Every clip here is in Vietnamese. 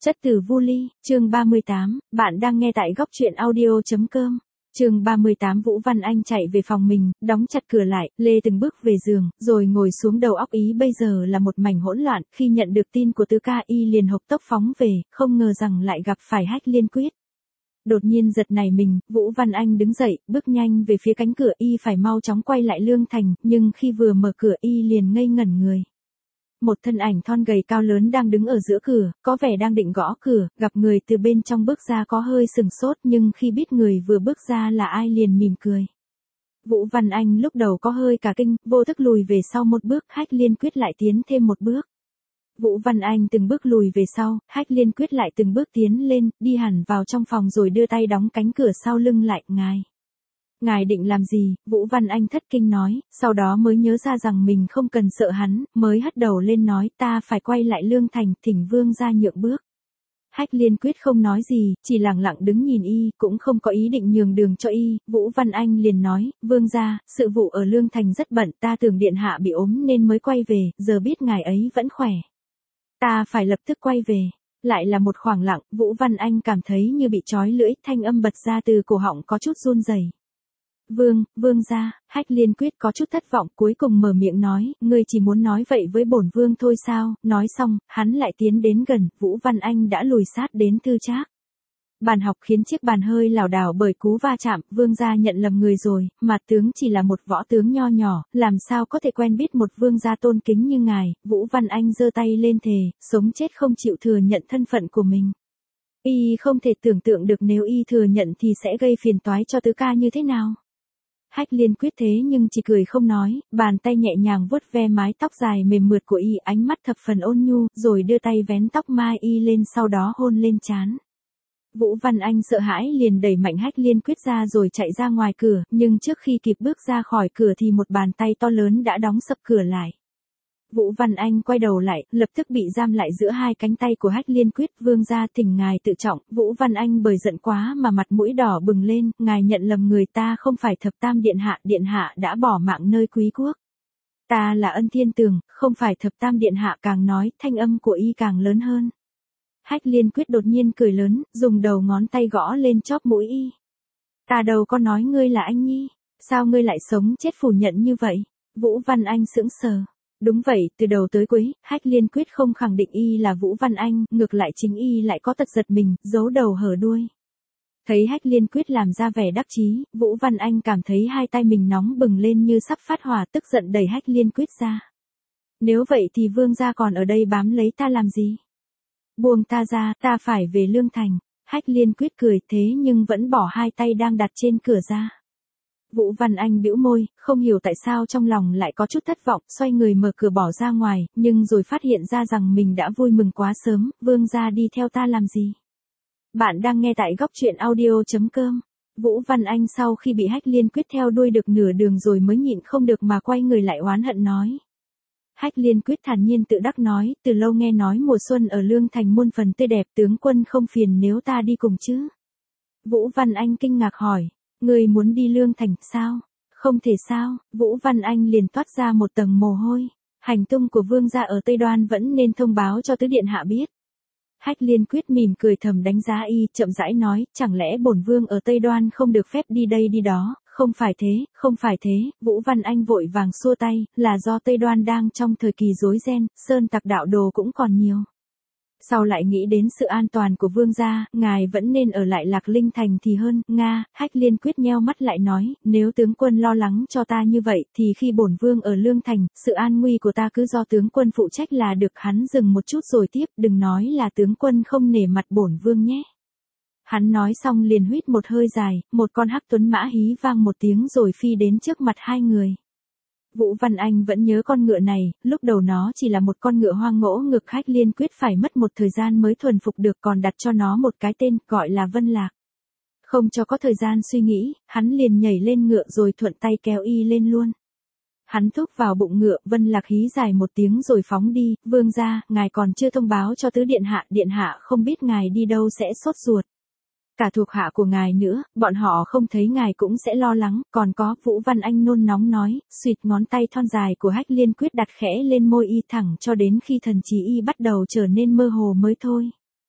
Chất tử Vu Ly, chương 38, bạn đang nghe tại góc truyện audio.com. Chương 38 Vũ Văn Anh chạy về phòng mình, đóng chặt cửa lại, lê từng bước về giường, rồi ngồi xuống. Đầu óc ý bây giờ là một mảnh hỗn loạn. Khi nhận được tin của Tứ Ca, y liền hộc tốc phóng về, không ngờ rằng lại gặp phải Hách Liên Quyết. Đột nhiên giật nảy mình, Vũ Văn Anh đứng dậy, bước nhanh về phía cánh cửa. Y phải mau chóng quay lại Lương Thành, nhưng khi vừa mở cửa y liền ngây ngẩn người. Một thân ảnh thon gầy cao lớn đang đứng ở giữa cửa, có vẻ đang định gõ cửa, gặp người từ bên trong bước ra có hơi sừng sốt, nhưng khi biết người vừa bước ra là ai liền mỉm cười. Vũ Văn Anh lúc đầu có hơi cả kinh, vô thức lùi về sau một bước. Hách Liên Quyết lại tiến thêm một bước. Vũ Văn Anh từng bước lùi về sau, Hách Liên Quyết lại từng bước tiến lên, đi hẳn vào trong phòng rồi đưa tay đóng cánh cửa sau lưng lại. Ngài định làm gì? Vũ Văn Anh thất kinh nói, sau đó mới nhớ ra rằng mình không cần sợ hắn, mới hất đầu lên nói, ta phải quay lại Lương Thành, thỉnh vương gia nhượng bước. Hách Liên Quyết không nói gì, chỉ lặng lặng đứng nhìn y, cũng không có ý định nhường đường cho y. Vũ Văn Anh liền nói, vương gia, sự vụ ở Lương Thành rất bận, ta tưởng điện hạ bị ốm nên mới quay về, giờ biết ngài ấy vẫn khỏe. Ta phải lập tức quay về. Lại là một khoảng lặng, Vũ Văn Anh cảm thấy như bị trói lưỡi, thanh âm bật ra từ cổ họng có chút run rẩy. Vương gia. Hách Liên Quyết có chút thất vọng, cuối cùng mở miệng nói, ngươi chỉ muốn nói vậy với bổn vương thôi sao? Nói xong, hắn lại tiến đến gần, Vũ Văn Anh đã lùi sát đến thư trác. Bàn học khiến chiếc bàn hơi lảo đảo bởi cú va chạm, vương gia nhận lầm người rồi, mà tướng chỉ là một võ tướng nho nhỏ, làm sao có thể quen biết một vương gia tôn kính như ngài. Vũ Văn Anh giơ tay lên thề, sống chết không chịu thừa nhận thân phận của mình. Y không thể tưởng tượng được nếu y thừa nhận thì sẽ gây phiền toái cho Tứ Ca như thế nào. Hách Liên Quyết thế nhưng chỉ cười không nói, bàn tay nhẹ nhàng vuốt ve mái tóc dài mềm mượt của y, ánh mắt thập phần ôn nhu, rồi đưa tay vén tóc mai y lên, sau đó hôn lên trán. Vũ Văn Anh sợ hãi liền đẩy mạnh Hách Liên Quyết ra rồi chạy ra ngoài cửa, nhưng trước khi kịp bước ra khỏi cửa thì một bàn tay to lớn đã đóng sập cửa lại. Vũ Văn Anh quay đầu lại, lập tức bị giam lại giữa hai cánh tay của Hách Liên Quyết. Vương gia thỉnh ngài tự trọng. Vũ Văn Anh bởi giận quá mà mặt mũi đỏ bừng lên, ngài nhận lầm người, ta không phải Thập Tam điện hạ đã bỏ mạng nơi Quý Quốc. Ta là Ân Thiên Tường, không phải Thập Tam điện hạ. Càng nói, thanh âm của y càng lớn hơn. Hách Liên Quyết đột nhiên cười lớn, dùng đầu ngón tay gõ lên chóp mũi y. Ta đâu có nói ngươi là anh nhi, sao ngươi lại sống chết phủ nhận như vậy? Vũ Văn Anh sững sờ. Đúng vậy, từ đầu tới cuối, Hách Liên Quyết không khẳng định y là Vũ Văn Anh, ngược lại chính y lại có tật giật mình, giấu đầu hở đuôi. Thấy Hách Liên Quyết làm ra vẻ đắc chí, Vũ Văn Anh cảm thấy hai tay mình nóng bừng lên như sắp phát hỏa, tức giận đẩy Hách Liên Quyết ra. Nếu vậy thì vương gia còn ở đây bám lấy ta làm gì? Buông ta ra, ta phải về Lương Thành. Hách Liên Quyết cười thế nhưng vẫn bỏ hai tay đang đặt trên cửa ra. Vũ Văn Anh bĩu môi, không hiểu tại sao trong lòng lại có chút thất vọng, xoay người mở cửa bỏ ra ngoài, nhưng rồi phát hiện ra rằng mình đã vui mừng quá sớm. Vương gia đi theo ta làm gì? Bạn đang nghe tại góc truyện audio.com. Vũ Văn Anh sau khi bị Hách Liên Quyết theo đuôi được nửa đường rồi mới nhịn không được mà quay người lại oán hận nói. Hách Liên Quyết thản nhiên tự đắc nói, từ lâu nghe nói mùa xuân ở Lương Thành muôn phần tươi đẹp, tướng quân không phiền nếu ta đi cùng chứ? Vũ Văn Anh kinh ngạc hỏi. Ngươi muốn đi Lương Thành sao? Không thể sao? Vũ Văn Anh liền toát ra một tầng mồ hôi. Hành tung của vương gia ở Tây Đoan vẫn nên thông báo cho Tứ điện hạ biết. Hách Liên Quyết mỉm cười thầm đánh giá y, chậm rãi nói, chẳng lẽ bổn vương ở Tây Đoan không được phép đi đây đi đó? Không phải thế. Vũ Văn Anh vội vàng xua tay, là do Tây Đoan đang trong thời kỳ rối ren, sơn tặc đạo đồ cũng còn nhiều. Sau lại nghĩ đến sự an toàn của vương gia, ngài vẫn nên ở lại Lạc Linh Thành thì hơn. Hách Liên Quyết nheo mắt lại nói, nếu tướng quân lo lắng cho ta như vậy, thì khi bổn vương ở Lương Thành, sự an nguy của ta cứ do tướng quân phụ trách là được. Hắn dừng một chút rồi tiếp, đừng nói là tướng quân không nể mặt bổn vương nhé. Hắn nói xong liền huýt một hơi dài, một con hắc tuấn mã hí vang một tiếng rồi phi đến trước mặt hai người. Vũ Văn Anh vẫn nhớ con ngựa này, lúc đầu nó chỉ là một con ngựa hoang ngỗ ngực. Hách Liên Quyết phải mất một thời gian mới thuần phục được, còn đặt cho nó một cái tên, gọi là Vân Lạc. Không cho có thời gian suy nghĩ, hắn liền nhảy lên ngựa rồi thuận tay kéo y lên luôn. Hắn thúc vào bụng ngựa, Vân Lạc hí dài một tiếng rồi phóng đi. Vương gia, ngài còn chưa thông báo cho Tứ điện hạ không biết ngài đi đâu sẽ sốt ruột. Cả thuộc hạ của ngài nữa, bọn họ không thấy ngài cũng sẽ lo lắng. Còn có, Vũ Văn Anh nôn nóng nói, suýt ngón tay thon dài của Hách Liên Quyết đặt khẽ lên môi y thẳng cho đến khi thần trí y bắt đầu trở nên mơ hồ mới thôi.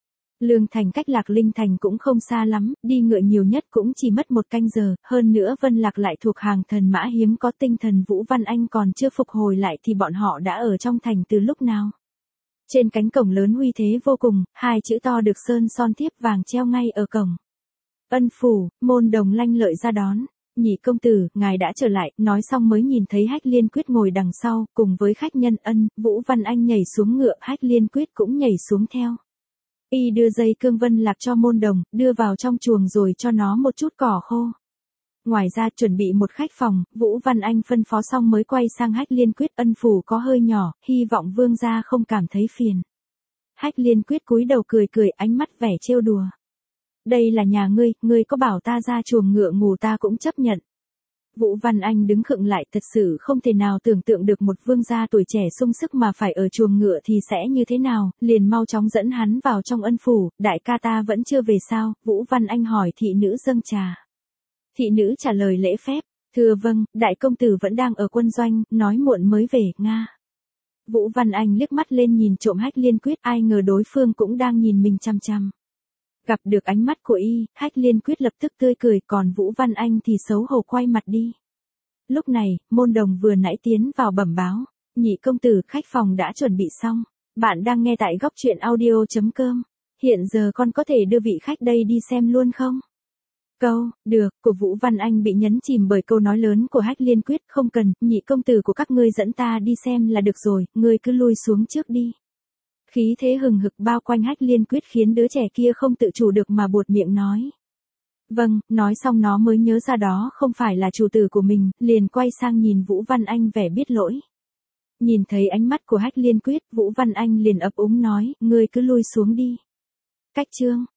Lương Thành cách Lạc Linh Thành cũng không xa lắm, đi ngựa nhiều nhất cũng chỉ mất 1 canh giờ, hơn nữa Vân Lạc lại thuộc hàng thần mã hiếm có, tinh thần Vũ Văn Anh còn chưa phục hồi lại thì bọn họ đã ở trong thành từ lúc nào. Trên cánh cổng lớn uy thế vô cùng, 2 chữ to được sơn son thiếp vàng treo ngay ở cổng. Ân phủ, Môn Đồng lanh lợi ra đón. Nhị công tử, ngài đã trở lại, nói xong mới nhìn thấy Hách Liên Quyết ngồi đằng sau, cùng với khách nhân. Vũ Văn Anh nhảy xuống ngựa, Hách Liên Quyết cũng nhảy xuống theo. Y đưa dây cương Vân Lạc cho Môn Đồng, đưa vào trong chuồng rồi cho nó một chút cỏ khô. Ngoài ra chuẩn bị một khách phòng, Vũ Văn Anh phân phó xong mới quay sang Hách Liên Quyết. Ân phủ có hơi nhỏ, hy vọng vương gia không cảm thấy phiền. Hách Liên Quyết cúi đầu cười cười, ánh mắt vẻ trêu đùa. Đây là nhà ngươi có bảo ta ra chuồng ngựa ngủ ta cũng chấp nhận. Vũ Văn Anh đứng khựng lại, thật sự không thể nào tưởng tượng được một vương gia tuổi trẻ sung sức mà phải ở chuồng ngựa thì sẽ như thế nào, liền mau chóng dẫn hắn vào trong ân phủ. Đại ca ta vẫn chưa về sao? Vũ Văn Anh hỏi thị nữ dâng trà. Thị nữ trả lời lễ phép, thưa vâng, đại công tử vẫn đang ở quân doanh, nói muộn mới về, nga. Vũ Văn Anh liếc mắt lên nhìn trộm Hách Liên Quyết, ai ngờ đối phương cũng đang nhìn mình chăm chăm. Gặp được ánh mắt của y, Hách Liên Quyết lập tức tươi cười, còn Vũ Văn Anh thì xấu hổ quay mặt đi. Lúc này, Môn Đồng vừa nãy tiến vào bẩm báo, nhị công tử, khách phòng đã chuẩn bị xong. Bạn đang nghe tại góc truyện audio.com. Hiện giờ con có thể đưa vị khách đây đi xem luôn không? Được, của Vũ Văn Anh bị nhấn chìm bởi câu nói lớn của Hách Liên Quyết. Không cần, nhị công tử của các ngươi dẫn ta đi xem là được rồi, ngươi cứ lui xuống trước đi. Khí thế hừng hực bao quanh Hách Liên Quyết khiến đứa trẻ kia không tự chủ được mà buột miệng nói. Vâng, nói xong nó mới nhớ ra đó không phải là chủ tử của mình, liền quay sang nhìn Vũ Văn Anh vẻ biết lỗi. Nhìn thấy ánh mắt của Hách Liên Quyết, Vũ Văn Anh liền ấp úng nói, ngươi cứ lui xuống đi. Cách chương